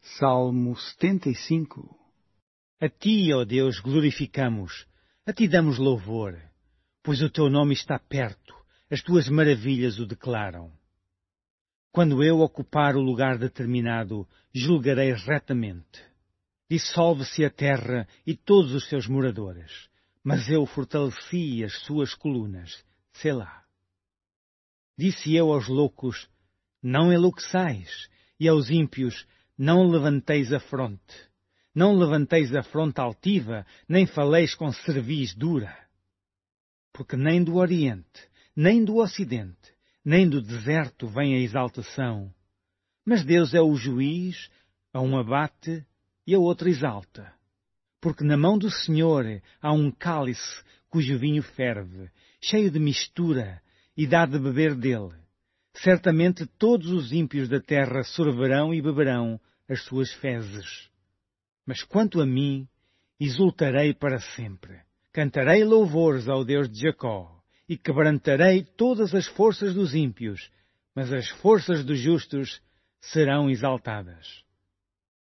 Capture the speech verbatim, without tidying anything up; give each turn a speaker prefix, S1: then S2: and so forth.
S1: Salmo setenta e cinco.
S2: A ti, ó Deus, glorificamos, a ti damos louvor, pois o teu nome está perto, as tuas maravilhas o declaram. Quando eu ocupar o lugar determinado, julgarei retamente. Dissolve-se a terra e todos os seus moradores, mas eu fortaleci as suas colunas. Selá. Disse eu aos loucos, não enlouqueçais, e aos ímpios, não levanteis a fronte. Não levanteis a fronte altiva, nem faleis com cerviz dura. Porque nem do Oriente, nem do Ocidente, nem do deserto vem a exaltação. Mas Deus é o juiz, a um abate e a outro exalta. Porque na mão do Senhor há um cálice cujo vinho ferve, cheio de mistura, e dá de beber dele. Certamente todos os ímpios da terra sorverão e beberão as suas fezes. Mas quanto a mim, exultarei para sempre. Cantarei louvores ao Deus de Jacó, e quebrantarei todas as forças dos ímpios, mas as forças dos justos serão exaltadas.